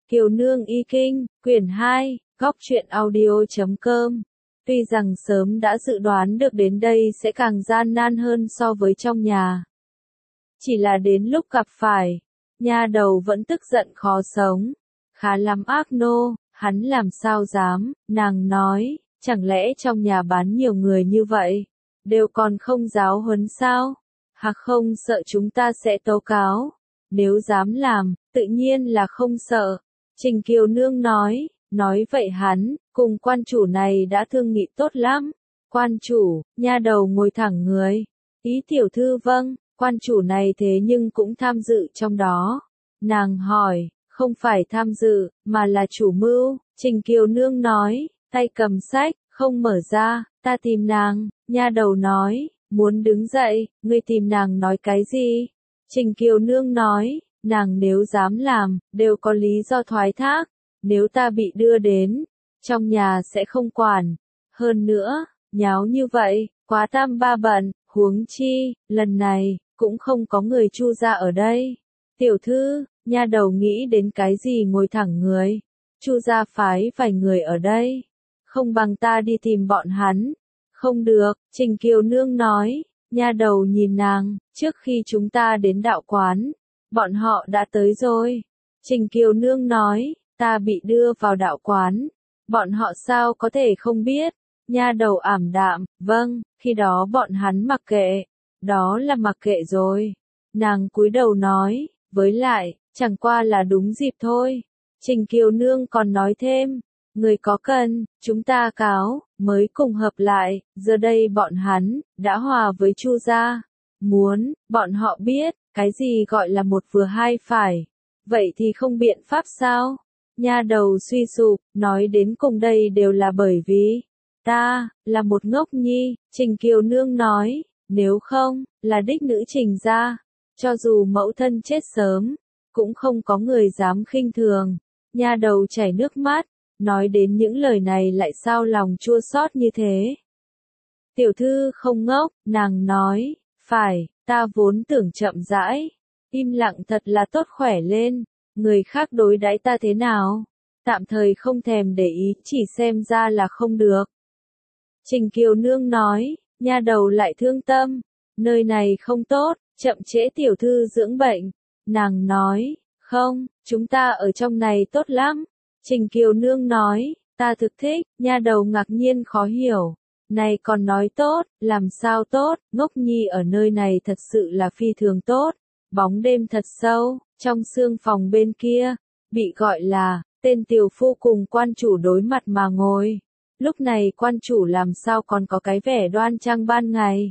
Kiều Nương Y Kinh, quyển 2, góc truyện audio.com. Tuy rằng sớm đã dự đoán được đến đây sẽ càng gian nan hơn so với trong nhà. Chỉ là đến lúc gặp phải, nha đầu vẫn tức giận khó sống. Khá lắm ác nô, hắn làm sao dám, nàng nói, chẳng lẽ trong nhà bán nhiều người như vậy, đều còn không giáo huấn sao? Hạc không sợ chúng ta sẽ tố cáo, nếu dám làm, tự nhiên là không sợ. Trình Kiều Nương nói vậy hắn, cùng quan chủ này đã thương nghị tốt lắm. Quan chủ, nha đầu ngồi thẳng người. Ý tiểu thư vâng, quan chủ này thế nhưng cũng tham dự trong đó. Nàng hỏi, không phải tham dự, mà là chủ mưu. Trình Kiều Nương nói, tay cầm sách, không mở ra, ta tìm nàng. Nha đầu nói, muốn đứng dậy, ngươi tìm nàng nói cái gì? Trình Kiều Nương nói, nàng nếu dám làm, đều có lý do thoái thác. Nếu ta bị đưa đến, trong nhà sẽ không quản. Hơn nữa, nháo như vậy, quá tam ba bận, huống chi, lần này, cũng không có người Chu gia ở đây. Tiểu thư, nha đầu nghĩ đến cái gì ngồi thẳng người. Chu gia phái vài người ở đây. Không bằng ta đi tìm bọn hắn. Không được, Trình Kiều Nương nói. Nha đầu nhìn nàng, trước khi chúng ta đến đạo quán, bọn họ đã tới rồi. Trình Kiều Nương nói, ta bị đưa vào đạo quán, bọn họ sao có thể không biết. Nha đầu ảm đạm, vâng, khi đó bọn hắn mặc kệ, đó là mặc kệ rồi. Nàng cúi đầu nói, với lại, chẳng qua là đúng dịp thôi. Trình Kiều Nương còn nói thêm, người có cần, chúng ta cáo, mới cùng hợp lại, giờ đây bọn hắn, đã hòa với Chu gia. Muốn, bọn họ biết, cái gì gọi là một vừa hai phải. Vậy thì không biện pháp sao? Nha đầu suy sụp, nói đến cùng đây đều là bởi vì, ta, là một ngốc nhi. Trình Kiều Nương nói, nếu không, là đích nữ Trình gia, cho dù mẫu thân chết sớm, cũng không có người dám khinh thường. Nha đầu chảy nước mắt, nói đến những lời này lại sao lòng chua xót như thế. Tiểu thư không ngốc, nàng nói, phải, ta vốn tưởng chậm rãi, im lặng thật là tốt khỏe lên, người khác đối đãi ta thế nào, tạm thời không thèm để ý, chỉ xem ra là không được. Trình Kiều Nương nói, nha đầu lại thương tâm, nơi này không tốt, chậm trễ tiểu thư dưỡng bệnh. Nàng nói, không, chúng ta ở trong này tốt lắm. Trình Kiều Nương nói, ta thực thích. Nha đầu ngạc nhiên khó hiểu. Này còn nói tốt, làm sao tốt, ngốc nhi ở nơi này thật sự là phi thường tốt. Bóng đêm thật sâu, trong sương phòng bên kia, bị gọi là, tên tiểu phu cùng quan chủ đối mặt mà ngồi. Lúc này quan chủ làm sao còn có cái vẻ đoan trang ban ngày.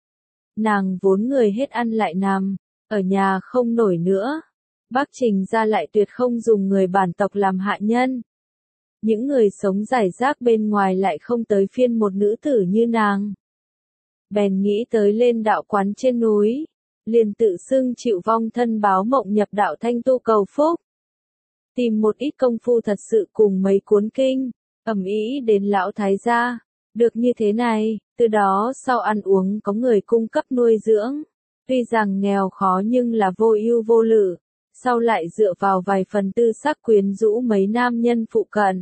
Nàng vốn người hết ăn lại nằm, ở nhà không nổi nữa. Bác Trình gia lại tuyệt không dùng người bản tộc làm hạ nhân. Những người sống rải rác bên ngoài lại không tới phiên một nữ tử như nàng. Bèn nghĩ tới lên đạo quán trên núi, liền tự xưng chịu vong thân báo mộng nhập đạo thanh tu cầu phúc. Tìm một ít công phu thật sự cùng mấy cuốn kinh, ầm ĩ đến lão thái gia. Được như thế này, từ đó sau ăn uống có người cung cấp nuôi dưỡng. Tuy rằng nghèo khó nhưng là vô ưu vô lự. Sau lại dựa vào vài phần tư sắc quyến rũ mấy nam nhân phụ cận.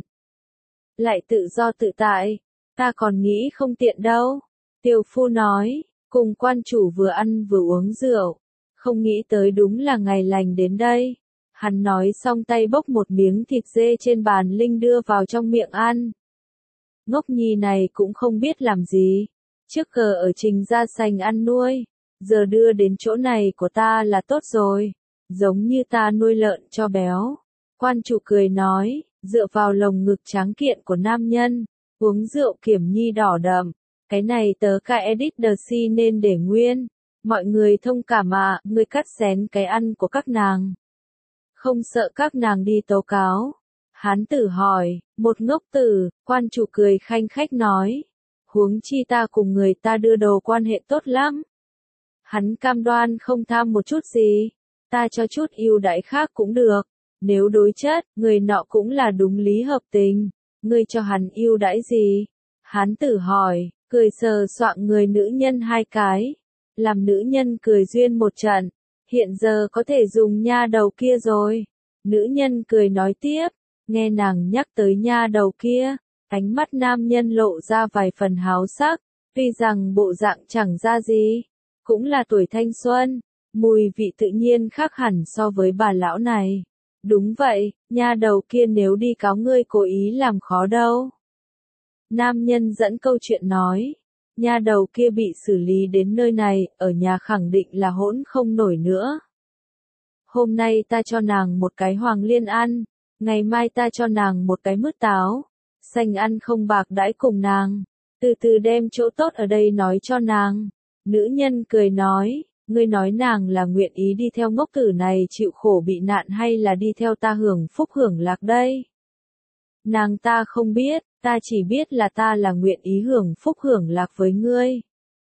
Lại tự do tự tại, ta còn nghĩ không tiện đâu. Tiểu phu nói, cùng quan chủ vừa ăn vừa uống rượu, không nghĩ tới đúng là ngày lành đến đây. Hắn nói xong tay bốc một miếng thịt dê trên bàn linh đưa vào trong miệng ăn. Ngốc nhi này cũng không biết làm gì, trước giờ ở Trình gia sành ăn nuôi, giờ đưa đến chỗ này của ta là tốt rồi. Giống như ta nuôi lợn cho béo. Quan chủ cười nói, dựa vào lồng ngực tráng kiện của nam nhân, uống rượu kiểm nhi đỏ đậm. Cái này tớ ca edit the si nên để nguyên. Mọi người thông cảm ạ, ngươi cắt xén cái ăn của các nàng. Không sợ các nàng đi tố cáo. Hán tử hỏi, một ngốc tử, quan chủ cười khanh khách nói. Huống chi ta cùng người ta đưa đồ quan hệ tốt lắm. Hắn cam đoan không tham một chút gì. Ta cho chút ưu đãi khác cũng được. Nếu đối chất, người nọ cũng là đúng lý hợp tình. Ngươi cho hắn ưu đãi gì? Hán tử hỏi, cười sờ soạng người nữ nhân hai cái. Làm nữ nhân cười duyên một trận. Hiện giờ có thể dùng nha đầu kia rồi. Nữ nhân cười nói tiếp, nghe nàng nhắc tới nha đầu kia, ánh mắt nam nhân lộ ra vài phần háo sắc, tuy rằng bộ dạng chẳng ra gì, cũng là tuổi thanh xuân, mùi vị tự nhiên khác hẳn so với bà lão này. Đúng vậy, nha đầu kia nếu đi cáo ngươi cố ý làm khó đâu. Nam nhân dẫn câu chuyện nói, nha đầu kia bị xử lý đến nơi này, ở nhà khẳng định là hỗn không nổi nữa. Hôm nay ta cho nàng một cái hoàng liên ăn, ngày mai ta cho nàng một cái mứt táo, xanh ăn không bạc đãi cùng nàng, từ từ đem chỗ tốt ở đây nói cho nàng. Nữ nhân cười nói, ngươi nói nàng là nguyện ý đi theo ngốc tử này chịu khổ bị nạn hay là đi theo ta hưởng phúc hưởng lạc đây? Nàng ta không biết, ta chỉ biết là ta là nguyện ý hưởng phúc hưởng lạc với ngươi.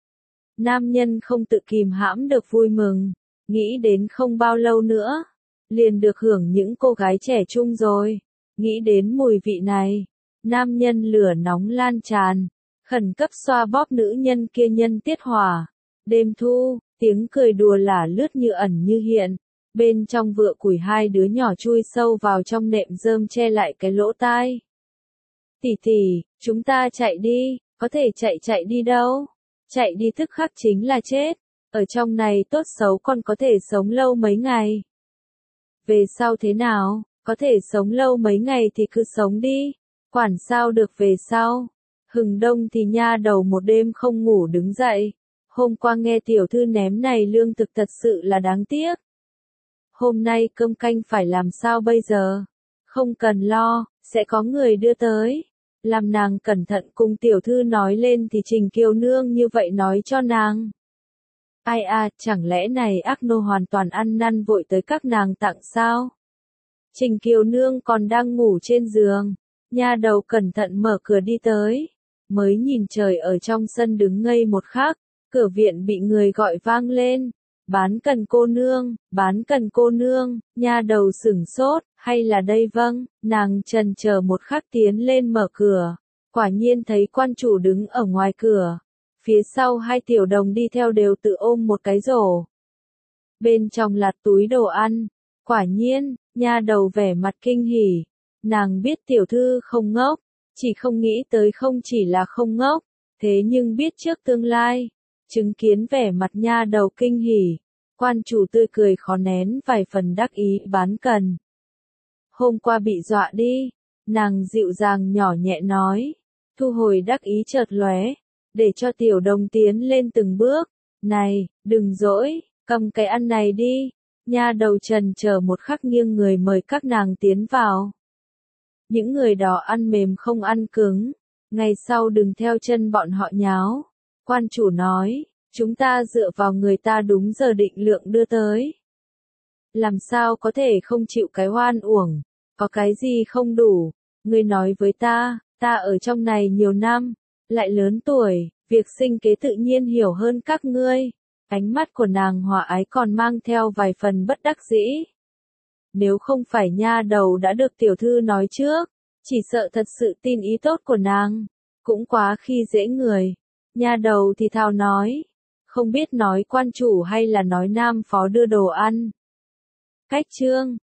Nam nhân không tự kìm hãm được vui mừng, nghĩ đến không bao lâu nữa, liền được hưởng những cô gái trẻ trung rồi. Nghĩ đến mùi vị này, nam nhân lửa nóng lan tràn, khẩn cấp xoa bóp nữ nhân kia nhân tiết hỏa. Đêm thu, tiếng cười đùa lả lướt như ẩn như hiện, bên trong vựa củi hai đứa nhỏ chui sâu vào trong nệm rơm che lại cái lỗ tai. Tỷ tỷ, chúng ta chạy đi, có thể chạy đi đâu? Chạy đi tức khắc chính là chết, ở trong này tốt xấu còn có thể sống lâu mấy ngày. Về sau thế nào, có thể sống lâu mấy ngày thì cứ sống đi, quản sao được về sau. Hừng đông thì nha đầu một đêm không ngủ đứng dậy. Hôm qua nghe tiểu thư ném này lương thực thật sự là đáng tiếc. Hôm nay cơm canh phải làm sao bây giờ? Không cần lo, sẽ có người đưa tới. Làm nàng cẩn thận cùng tiểu thư nói lên thì Trình Kiều Nương như vậy nói cho nàng. Ai à, chẳng lẽ này ác nô hoàn toàn ăn năn vội tới các nàng tặng sao? Trình Kiều Nương còn đang ngủ trên giường, nha đầu cẩn thận mở cửa đi tới, mới nhìn trời ở trong sân đứng ngây một khắc, cửa viện bị người gọi vang lên, bán cần cô nương, nha đầu sửng sốt, hay là đây vâng, nàng chần chờ một khắc tiến lên mở cửa, quả nhiên thấy quan chủ đứng ở ngoài cửa. Phía sau hai tiểu đồng đi theo đều tự ôm một cái rổ. Bên trong là túi đồ ăn. Quả nhiên, nha đầu vẻ mặt kinh hỉ. Nàng biết tiểu thư không ngốc, chỉ không nghĩ tới không chỉ là không ngốc, thế nhưng biết trước tương lai. Chứng kiến vẻ mặt nha đầu kinh hỉ, quan chủ tươi cười khó nén vài phần đắc ý bán cần. Hôm qua bị dọa đi, nàng dịu dàng nhỏ nhẹ nói, thu hồi đắc ý chợt lóe. Để cho tiểu đồng tiến lên từng bước, này, đừng dỗi, cầm cái ăn này đi, nha đầu trần chờ một khắc nghiêng người mời các nàng tiến vào. Những người đó ăn mềm không ăn cứng, ngày sau đừng theo chân bọn họ nháo. Quan chủ nói, chúng ta dựa vào người ta đúng giờ định lượng đưa tới. Làm sao có thể không chịu cái oan uổng, có cái gì không đủ, ngươi nói với ta ở trong này nhiều năm. Lại lớn tuổi, việc sinh kế tự nhiên hiểu hơn các ngươi. Ánh mắt của nàng hòa ái còn mang theo vài phần bất đắc dĩ. Nếu không phải nha đầu đã được tiểu thư nói trước, chỉ sợ thật sự tin ý tốt của nàng. Cũng quá khi dễ người. Nha đầu thì thào nói. Không biết nói quan chủ hay là nói nam phó đưa đồ ăn. Cách chương